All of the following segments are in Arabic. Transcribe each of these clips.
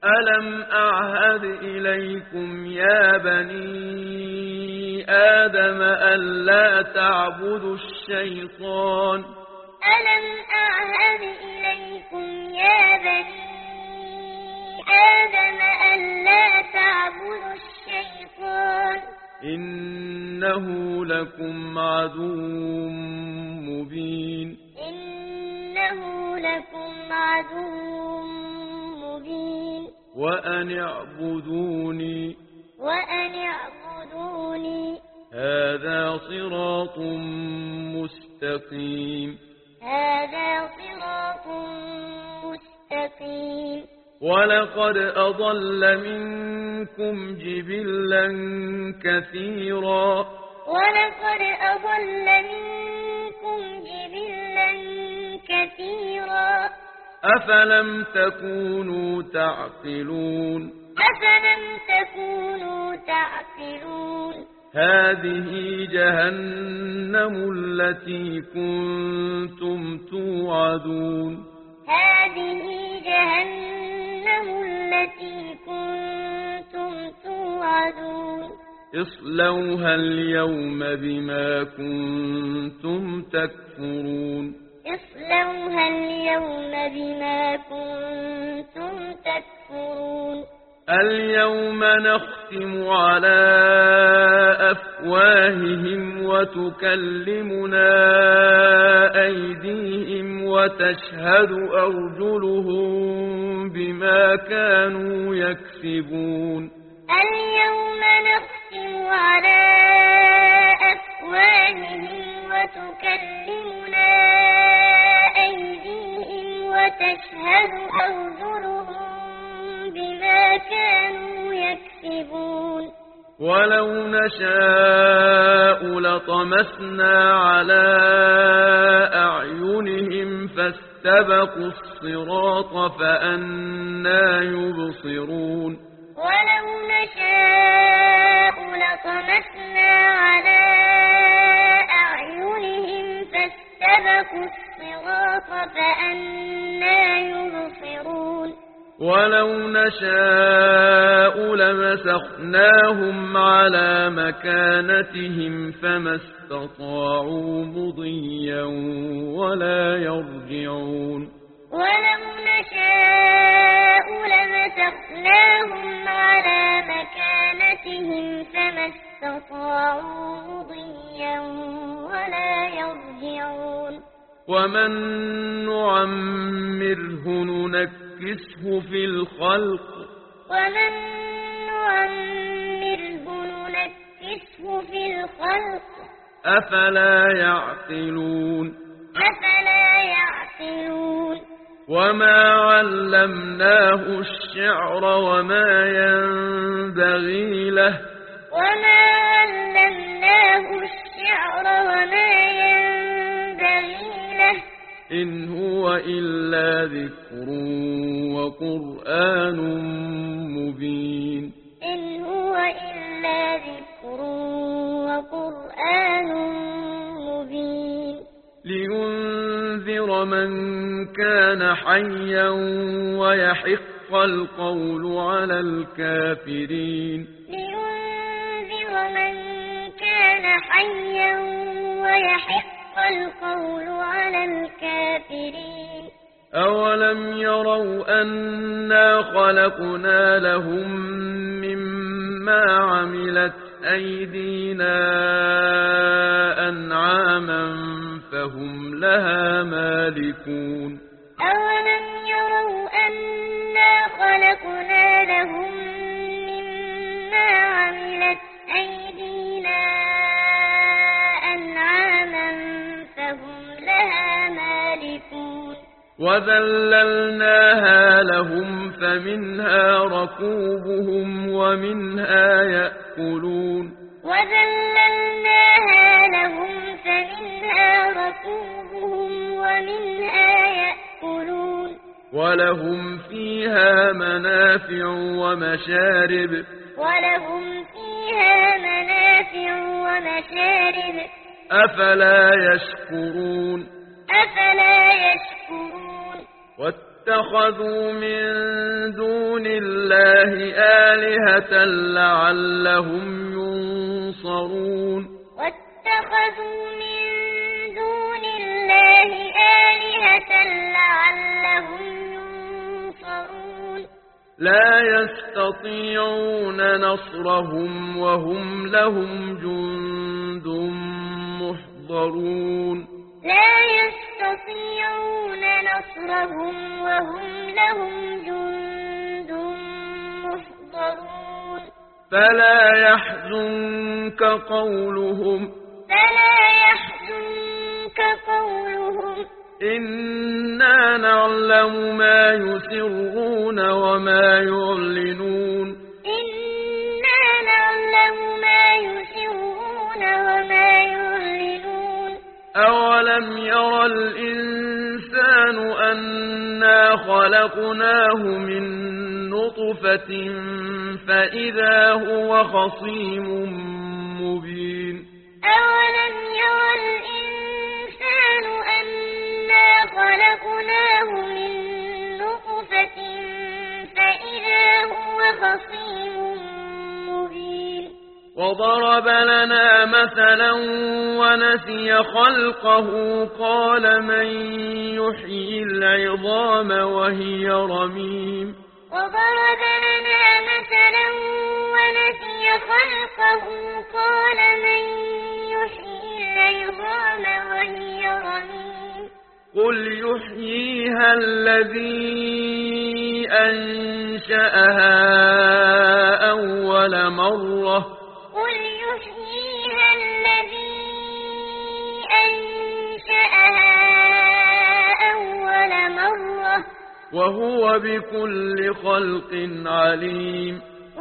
ألم أعهد إليكم يا بني آدم ألا تعبدوا الشيطان ألم أعهد إليكم يا بني آدم ألا تعبدوا الشيطان إنه لكم عدو مبين إنه لكم عدو مبين وأن اعبدوني هذا صراط مستقيم هذا صراط مستقيم ولقد أضل منكم جبلا كثيرا ولقد أضل منكم جبلا كثيرا أفلم تكونوا تعقلون أفلم تكونوا تعقلون هذه جهنم التي كنتم توعدون هذه جهنم التي كنتم توعدون اصلوها اليوم بما كنتم تكفرون اصلوها اليوم بما كنتم تكفرون اليوم نختم على أفواههم وتكلمنا أيديهم وتشهد أرجلهم بما كانوا يكسبون اليوم نختم على أفواههم وتكلمنا أيديهم وتشهد أرجلهم بما كانوا يكسبون ولو نشاء لطمسنا على أعينهم فاستبقوا الصراط فأنى يبصرون ولو نشاء لطمسنا على أعينهم فاستبقوا الصراط فأنى يبصرون ولو نشاء لمسخناهم على مكانتهم فما استطاعوا مضيا ولا يرجعون ولو نشاء لمسخناهم على مكانتهم فما استطاعوا مضيا ولا يرجعون ومن نعمره ننكسه في الخلق ومن نعمره ننكسه في الخلق أفلا يعقلون وما علمناه الشعر وما ينبغي له إن هو إلا ذكر وقرآن مبين لينذر من كان حيا ويحق القول على الكافرين لينذر من كان حيا ويحق القول على الكافرين أولم يروا أنا خلقنا لهم مما عملت أيدينا أنعاما فهم لها مالكون أولم يروا أنا خلقنا لهم مما عملت أيدينا أنعاما فهم لها مالكون وذللناها لهم فمنها ركوبهم ومنها يأكلون وذللناها لهم فمنها ركوبهم ومنها يأكلون ولهم فيها منافع ومشارب أفلا يشكرون واتخذوا من دون الله آلهة لعلهم ينصرون واتخذوا من دون الله آلهة لعلهم ينصرون لا يستطيعون نصرهم وهم لهم جند محضرون لا يستطيعون نصرهم وهم لهم جند محضرون فلا يحزنك قولهم إنا نعلم ما يسرون وما يعلنون إنا نعلم ما يسرون وما يعلنون أولم ير الإنسان أنا خلقناه من نطفة فإذا هو خصيم مبين أولم ير الإنسان أنا خلقناه من نطفة فإذا هو خصيم مبين وضرب لنا مثلا ونسي خلقه قال من يحيي العظام وهي رميم وضرب لنا مثلا ونسي خلقه قال من يحيي العظام وهي رميم قل يحييها الذي أنشأها أول مرة قل يحييها الذي أنشأها أول مرة وهو بكل خلق عليم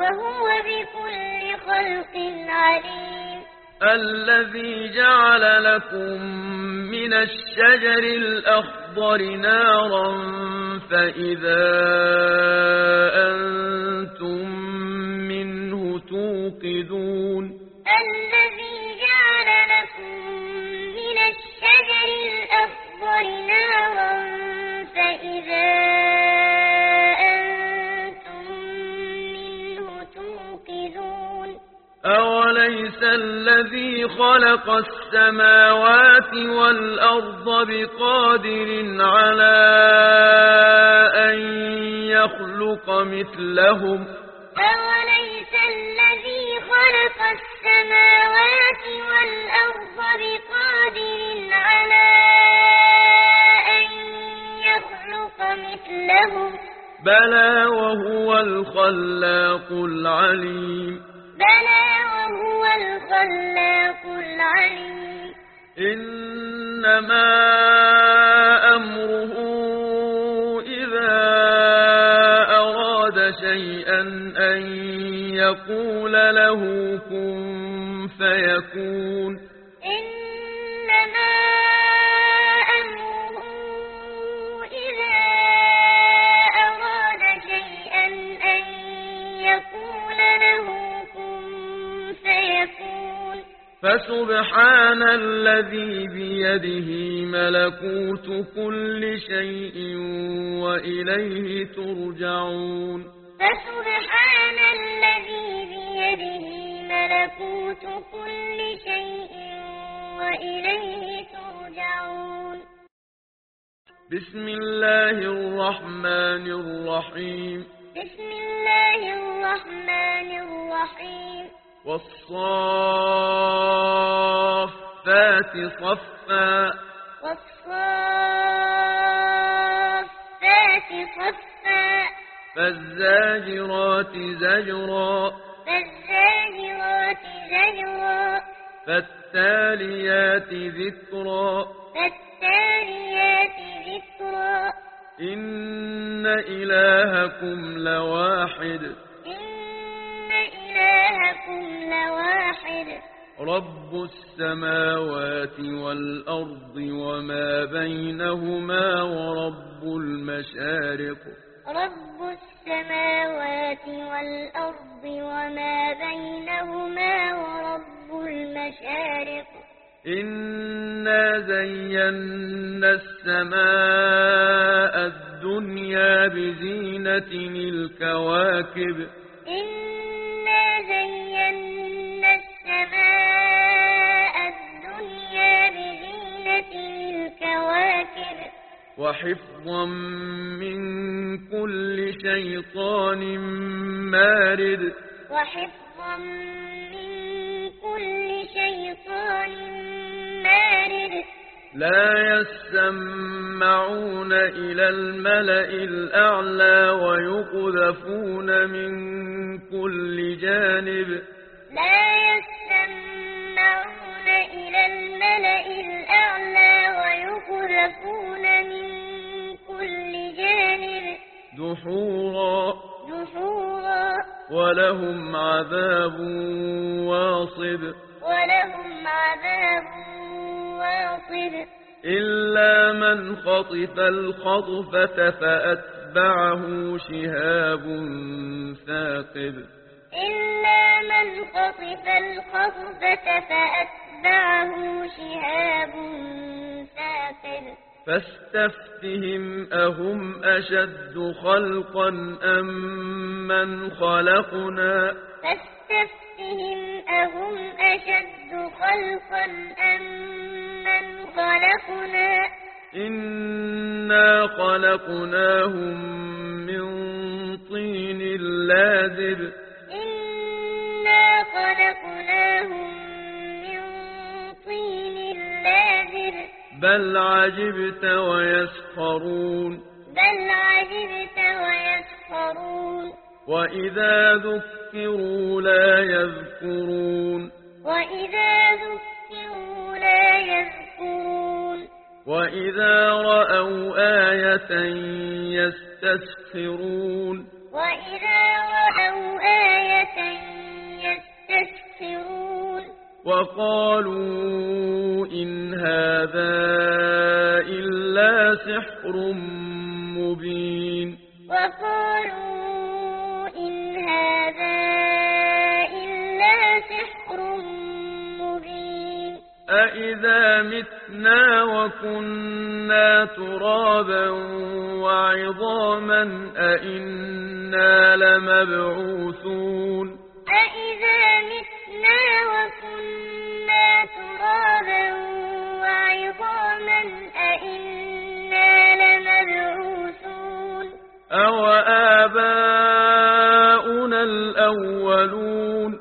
الذي جعل لكم من الشجر الأخضر نارا فإذا أنتم منه توقدون الذي جعل لكم من الشجر الأخضر نارا فإذا أنتم منه توقدون أوليس الذي خلق السماوات والأرض بقادر على أن يخلق مثلهم أوليس الذي خلق السماوات والأرض بقادر على أن يخلق مثلهم بلى وهو الخلاق العليم إنما أمره إذا أراد شيئا أن يقول له كن فيكون إنما أمره إذا أراد شيئا أن يقول له كن فيكون فسبحان الذي بيده ملكوت كل شيء وإليه ترجعون فسبحان الذي بيده ملكوت كل شيء وإليه ترجعون بسم الله الرحمن الرحيم والصافات صفا فالزاجرات زجرا فالتاليات ذكرا إن إلهكم لواحد رب السماوات والأرض وما بينهما ورب المشارق إنا زينا السماء الدنيا الدنيا بزينة الكواكب إنا زينا السماء الدنيا بزينة الكواكب وحفظا من كل شيطان مارد وحفظا من كل شيطان مارد لا يسمعون إلى الملأ الأعلى ويقذفون من كل جانب لا يسمعون إلى الملأ الأعلى ويقذفون من كل جانب دحورا ولهم عذاب واصب إلا من خطف الخطفة فأتبعه شهاب ثاقب إلا من خطف الخطفة فأتبعه شهاب ثاقب فاستفتهم أهم أشد خلقا أم من خلقنا فاستفتهم أهم أشد خلقا أم من خلقنا إنا خلقناهم من طين لازب إنا خلقناهم من طين لازب بل عجبت ويسخرون وإذا ذكروا لا يذكرون وإذا رأوا آية يستسخرون وقالوا إن هذا إلا سحر مبين أإذا متنا وكنا ترابا وعظاما أإنا لمبعوثون أإذا متنا وكنا ترابا وعظاما أإنا لمبعوثون أو آباؤنا الأولون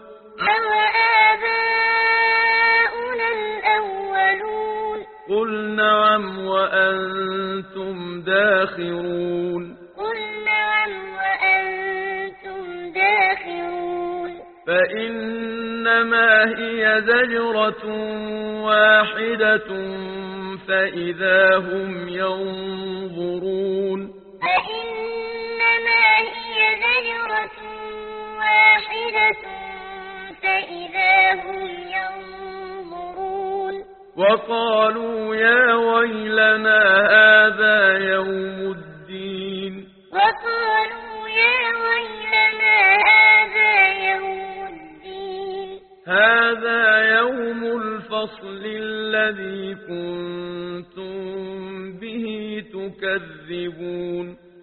قل نعم وأنتم داخرون فإنما هي زجرة واحدة فإذا هم ينظرون وقالوا يا ويلنا هذا يوم الدين هذا يوم الفصل الذي كنتم به تكذبون